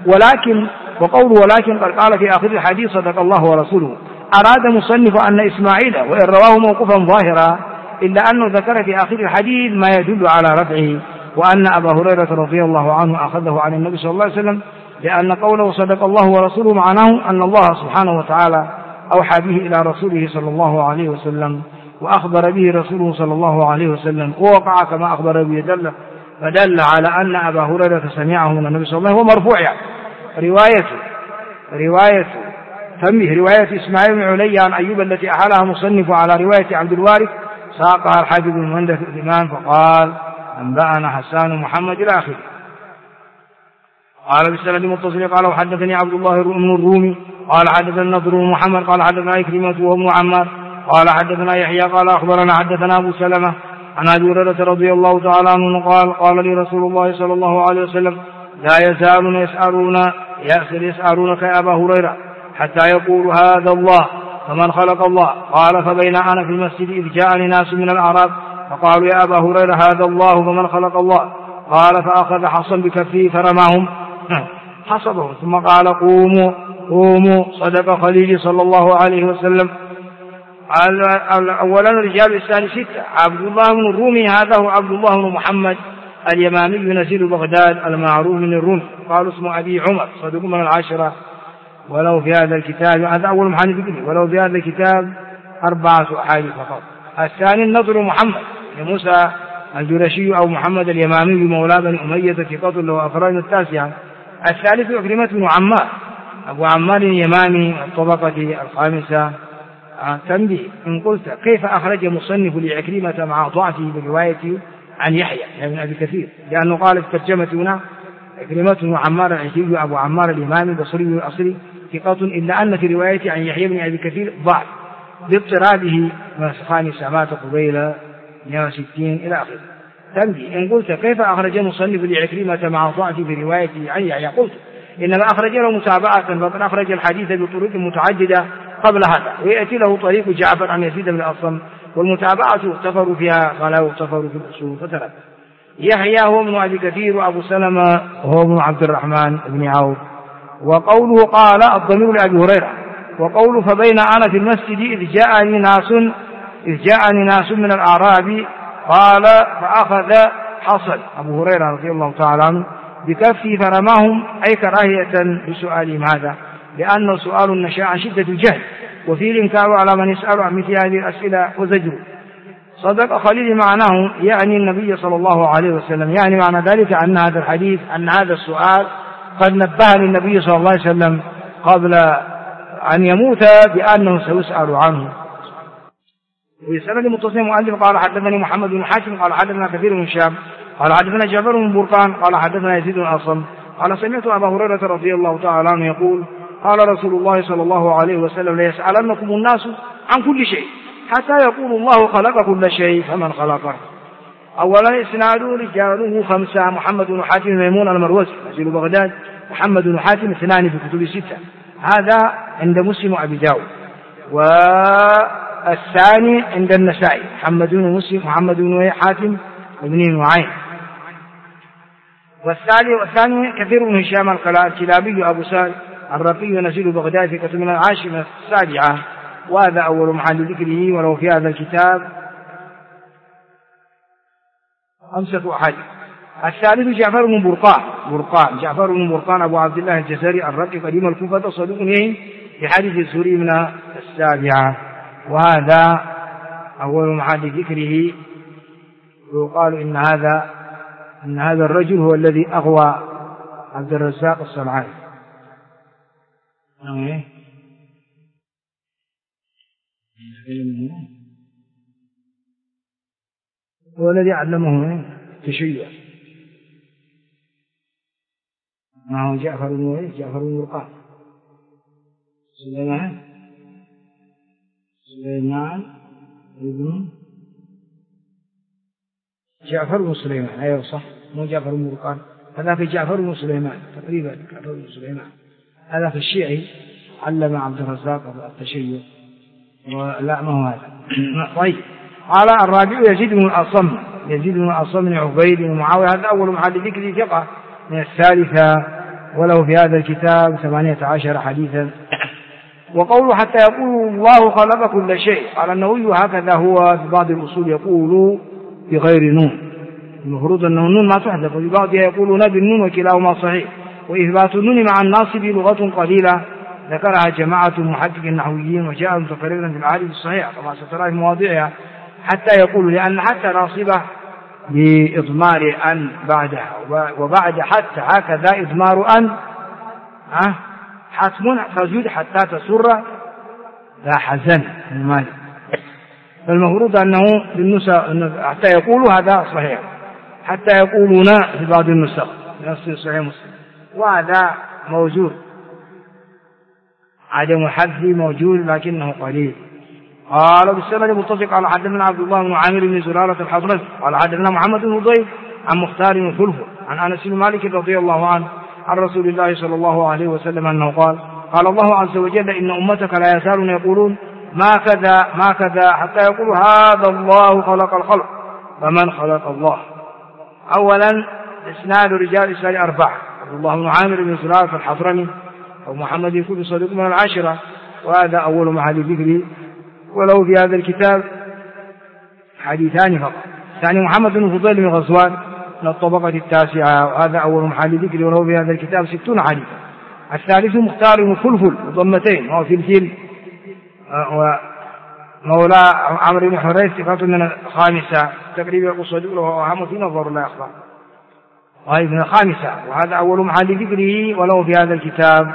ولكن قد قال في آخر الحديث صدق الله ورسوله. أراد مصنف أن إسماعيل وإن رواه موقوفا ظاهرا إلا أنه ذكر في آخر الحديث ما يدل على رفعه، وأن أبا هريرة رضي الله عنه أخذه عن النبي صلى الله عليه وسلم، لأن قوله صدق الله ورسوله معناه أن الله سبحانه وتعالى أوحى به إلى رسوله صلى الله عليه وسلم وأخبر به رسوله صلى الله عليه وسلم، ووقع كما أخبر به فدل على أن أبا هريرة سمعه من النبي صلى الله عليه وسلم. هو مرفوع، يعني رواية إسماعيل بن علي عن أيوب التي أحالها مصنف على رواية عبد الوارث ساقها الحافظ بن مندة في الإمام فقال أنبأنا حسان محمد إلى آخره. قال بالسند المتصل قال وحدثني عبد الله بن الرومي قال حدثنا النضر بن محمد قال حدثنا إكرمة وابن عمار قال حدثنا يحيى قال أخبرنا حدثنا أبو سلمة عن أبي هريرة رضي الله تعالى عنه قال لي رسول الله صلى الله عليه وسلم لا يزالون يسألونك يا أبا هريرة حتى يقول هذا الله فمن خلق الله؟ قال فبين أنا في المسجد إذ جاءني ناس من الأعراب فقالوا يا أبا هريرة هذا الله فمن خلق الله؟ قال فأخذ حصا بكفه فرماهم حصبهم ثم قال قوموا قوموا. صدق خليلي صلى الله عليه وسلم. أولا رجال الإسلام 6. عبد الله بن الرومي هذا هو عبد الله بن محمد اليمامي نزيل بغداد المعروف من الروم، قالوا اسمه أبي عمر، صدوق من 10 ولو في هذا الكتاب، هذا أول محل ذكره، ولو في هذا الكتاب 4 أحاديث فقط. الثاني النضر محمد موسى الجرشي أو محمد اليمامي مولى بني أمية ثقة له أفراد 9. الثالث عكرمة بن عمار أبو عمار اليمامي الطبقة 5. تنبيه: إن قلت كيف أخرج مصنف لعكرمة مع ضعفه بروايته عن يحيى بن أبي كثير، لأنه قال في ترجمة هنا عكرمة بن عمار العشيري أبو عمار الإمام البصري الأصلي ثقة، إلا أن في روايته عن يحيى بن أبي كثير ضعف باضطرابه مسخان سمات قبيل 160 إلى آخره. تنبيه: إن قلت كيف أخرج مصنف لعكرمة مع ضعفه في روايته عن يحيى، قلت إنما أخرج له متابعة، فقد أخرج الحديث بطرق متعددة قبل هذا، ويأتي له طريق جعفر عن يزيد بن الأصم، والمتابعة يغتفر فيها ولا يغتفر في الأصول. فترى يحيى هو ابن أبي كثير، وأبو سلمة هو ابن عبد الرحمن بن عوف. وقوله قال الضمير لأبي هريرة، وقوله فبين أنا في المسجد إذ جاءني ناس من الأعراب قال فأخذ حصل أبو هريرة رضي الله تعالى عنه بكفه فرماهم، أي كراهية بسؤالهم هذا، لأنه سؤال النشاء عن شدة الجهل، وفيه الإنكار على من يسأل عن مثل هذه الأسئلة وزجره. صدق خليل معناه يعني النبي صلى الله عليه وسلم، يعني معنى ذلك أن هذا الحديث أن هذا السؤال قد نبهني النبي صلى الله عليه وسلم قبل أن يموت بأنه سيسأل عنه. ويسأل متصل مؤلف قال حدثني محمد بن حاتم قال حدثنا كثير بن هشام قال حدثنا جابر بن برقان قال حدثنا يزيد بن الأصم قال سمعت أبا هريرة رضي الله تعالى عنه يقول قال رسول الله صلى الله عليه وسلم ليسألنكم الناس عن كل شيء حتى يقول الله خلق كل شيء فمن خلقه. أولا إسناد رجاله 5: محمد بن حاتم ميمون المروزي نزيل بغداد، محمد بن حاتم 2 في كتب 6، هذا عند مسلم وأبي داود. والثاني عند النسائي محمد بن حاتم بن نعيم. والثاني كثير بن هشام الكلابي أبو سعد الرقي نزيل بغداد في كتب من 10 7، وهذا أول محل ذكره، ولو في هذا الكتاب 5 أحاديث. الثالث جعفر بن برقان أبو عبد الله الجزري الرقي قديم الكوفة صدوق يهم في حديث السوري من 7، وهذا أول محل ذكره. ويقال إن هذا الرجل هو الذي أغوى عبد الرزاق الصنعاني، هو الذي علمه تشيع، معه جعفر بن برقان سليمان ابن جعفر بن سليمان، أيوة صح، مو جعفر بن برقان، هذا في جعفر بن سليمان تقريبا، جعفر بن سليمان هذا في الشيعي علم عبد الرزاق التشيع، ولا ما هو هذا. طيب قال الرابع يزيد بن الأصم بن عبيد بن معاوية، هذا أول محل ذكر ثقة من 3، وله في هذا الكتاب 18 حديثا. وقوله حتى يقول الله خلق كل شيء، قال النووي هكذا هو في بعض الأصول يقول بغير نون، المفروض أنه النون ما تحذف، وفي بعضها يقولون بالنون وكلاهما صحيح، وإثبات النون مع الناصب لغة قليلة ذكرها جماعة محقق النحويين، وجاء متقررا في العارف الصحيح كما سترى في مواضعها. حتى يقول لأن حتى ناصبة بإضمار أن بعدها، وبعد حتى هكذا إضمار أن حتم فزود حتى تسر لا حزن المال، فالمفروض أنه حتى يقولوا هذا صحيح، حتى يقولون في بعض النسخ نفس صحيح مسلم، وهذا موجود، عدم الحذف موجود لكنه قليل. قال بالسند المتفق على حدثنا عبد الله بن عامر بن زرارة الحضرمي قال حدثنا محمد بن ضيف عن مختار بن فلفل عن أنس بن مالك رضي الله عنه عن رسول الله صلى الله عليه وسلم أنه قال الله عز وجل إن أمتك لا يزالون يقولون ما كذا حتى يقولوا هذا الله خلق الخلق فمن خلق الله. أولا إسناد رجال الإسناد 4: عبد الله بن عامر بن سلالة الحضرمي أو محمد يكون صديق من العاشرة، وهذا أول محل ذكره، ولو في هذا الكتاب حديثان فقط. ثاني محمد بن فضيل بن غزوان من الطبقة 9، وهذا أول محل ذكره، ولو في هذا الكتاب 60 حديثا. الثالث مختار بن فلفل بضمتين، وهو فلفل ومولى عمرو بن حريث، ثقة من الخامسة، تقريبا يقول صديق له وهم في نظر لا يخفى، وهي من الخامسة، وهذا أول محل ذكره، ولو في هذا الكتاب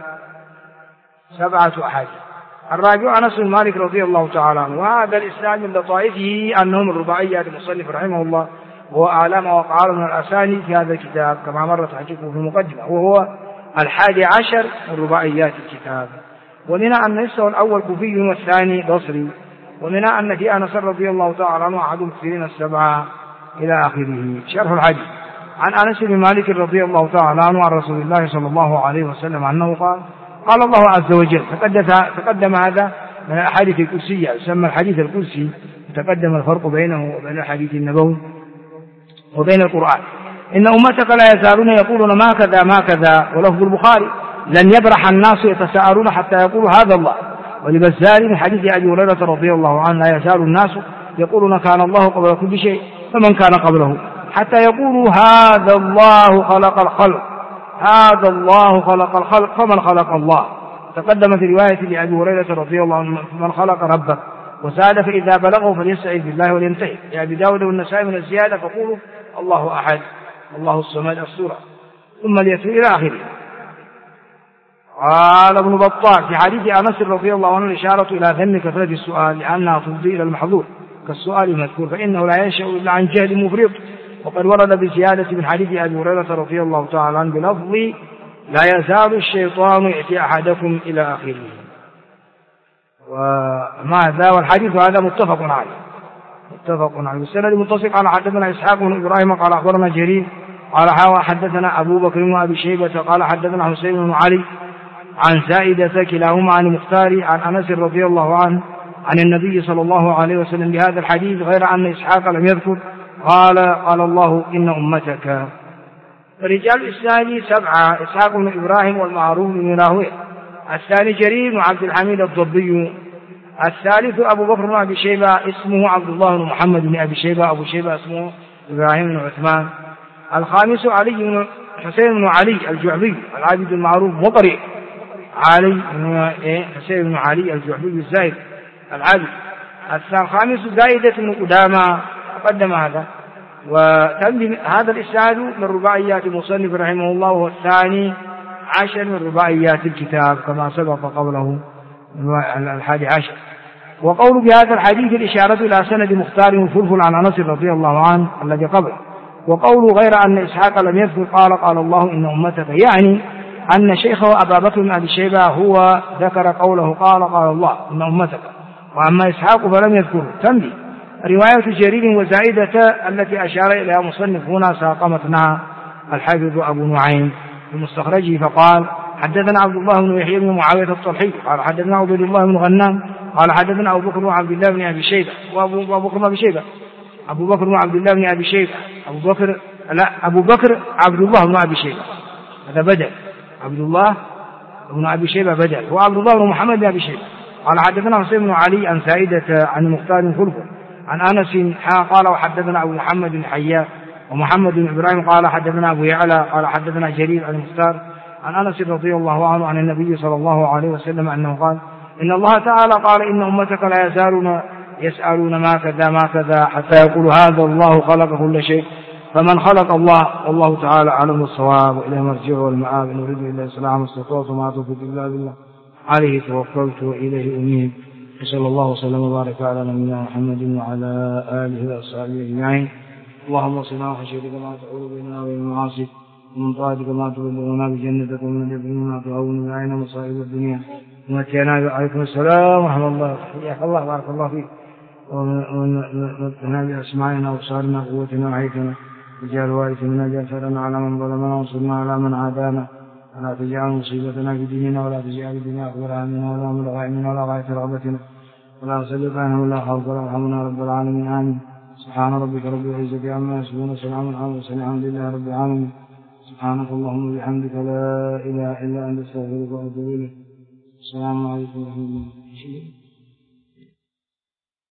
7 أحاديث. الرابع أنس بن مالك رضي الله تعالى عنه، وهذا الإسناد من لطائفه أنه من رباعيات المصنف رحمه الله، وهو أعلى ما وقع من الأسانيد في هذا الكتاب كما مرت حقيقته في المقدمة، وهو 11 من رباعيات الكتاب. ومنها أن نفسه الأول كوفي والثاني بصري، ومنها أن في أنس رضي الله تعالى عنه أحد المكثرين 7 إلى آخره. شرح الحديث. عن أنس بن مالك رضي الله تعالى عنه عن رسول الله صلى الله عليه وسلم أنه قال الله عز وجل، تقدم هذا من الأحاديث الكرسية، يسمى الحديث الكرسي، تقدم الفرق بينه وبين الحديث النبوي وبين القرآن. إن أمتك لا يزالون يقولون ما كذا ما كذا، ولفظ البخاري لن يبرح الناس يتساءلون حتى يقولوا هذا الله. ولبزار من حديث أبي هريرة رضي الله عنه لا يزال الناس يقولون كان الله قبل كل شيء فمن كان قبله، حتى يقولوا هذا الله خلق الخلق، هذا الله خلق الخلق فمن خلق الله. تقدمت رواية لأبي هريرة رضي الله عنه من خلق ربك، وزاد فإذا بلغه فليستعذ بالله ولينتهي. لأبي داود والنسائي من الزيادة فقولوا الله أحد الله الصمد السورة ثم ليتلو إلى آخره. قال ابن بطال في حديث أنس رضي الله عنه الإشارة إلى ذم كثرة السؤال لأنها تفضي إلى المحظور كالسؤال المذكور، فإنه لا ينشأ إلا عن جهل مفرط. وقد ورد بزيادة من حديث أبي هريرة رضي الله تعالى عنه بلفظ لا يزال الشيطان يأتي أحدكم إلى آخره. وماذا والحديث هذا متفق عليه. والسند متصل. قال حدثنا إسحاق بن إبراهيم قال أخبرنا جرير قال حدثنا أبو بكر وأبي شيبة قال حدثنا حسين بن علي عن زائدة كلاهما عن مختار عن أنس رضي الله عنه عن النبي صلى الله عليه وسلم بهذا الحديث، غير أن إسحاق لم يذكر قال الله إن أمتك. رجال الإسناد 7: إسحاق بن إبراهيم والمعروف بن راهويه، الثاني جرير بن عبد الحميد الضبي، الثالث أبو بكر بن أبي شيبة اسمه عبد الله بن محمد بن أبي شيبة، أبو شيبة اسمه إبراهيم بن عثمان، الخامس علي بن حسين بن علي الجعبي العابد المعروف مطري، علي حسين بن علي الجعبي الزاهد العابد، الخامس زائدة بن قدامة قدم هذا. وتم هذا الإسناد من رباعيات المصنف رحمه الله، وهو 12 من رباعيات الكتاب كما سبق قبله 11. وقول بهذا الحديث الإشارة إلى سند مختار وفلفل عن أنس رضي الله عنه الذي قبل. وقول غير أن إسحاق لم يذكر قال الله إن أمتك، يعني أن شيخه أبا بكر بن أبي شيبة هو ذكر قوله قال الله إن أمتك، وأما إسحاق فلم يذكره. تنبيه: رواية جرير وزائدة التي أشار إليها مصنف هنا ساقمتنا الحافظ أبو نعيم في مستخرجه فقال حدثنا عبد الله بن يحيى بن معاوية الطلحي قال حدثنا عبد الله بن غنام قال حدثنا أبو بكر وعبد الله بن أبي شيبة أبو بكر وعبد الله بن أبي شيبة أبو بكر عبد الله بن أبي شيبة، هذا بدل، عبد الله بن أبي شيبة بدل، وعبد الله بن محمد بن أبي شيبة. قال حدثنا حسين بن علي عن سائدة عن مختار فلفل عن أنس قال وحدثنا أبو محمد بن حياء ومحمد بن إبراهيم قال حدثنا أبو يعلى قال حدثنا جرير عن مختار عن أنس رضي الله عنه عن النبي صلى الله عليه وسلم أنه قال إن الله تعالى قال إن أمتك لا يزالون يسألون ما كذا حتى يقول هذا الله خلق كل شيء فمن خلق الله والله تعالى أعلم بالصواب وإليه مرجع والمآب إن أريد إلا الإسلام واستطعت وما توفيقي إلا بالله عليه توكلت وإليه أنيب. صلى الله وسلم وبارك على نبينا محمد وعلى آله وأصحابه أجمعين. اللهم صل على خشيتك ما تعود بيننا وبين معاصيك ومن طاعتك ما تبلغنا بجنتك ومن اليقين ما تهون علينا مصائب الدنيا ومتعنا عليكم السلام ورحمة الله. حياك الله بارك الله فيك. ومتعنا بأسماعنا وأبصارنا وقوتنا وحيتنا وجعل وارث منا جعل ثأرنا على من ظلمنا وانصرنا على من عادانا ولا تجعل مصيبتنا في ديننا ولا تجعل الدنيا أكبر همنا ولا مبلغ علمنا ولا غاية رغبتنا ولا تسلط عنه ولا خوف ولا ارحمنا رب العالمين آمين. سبحان ربك رب العزة عما يصفون وسلام على المرسلين الحمد لله رب العالمين. سبحانك اللهم وبحمدك لا إله إلا أنت أستغفرك وأتوب إليك. السلام عليكم ورحمة الله وبركاته.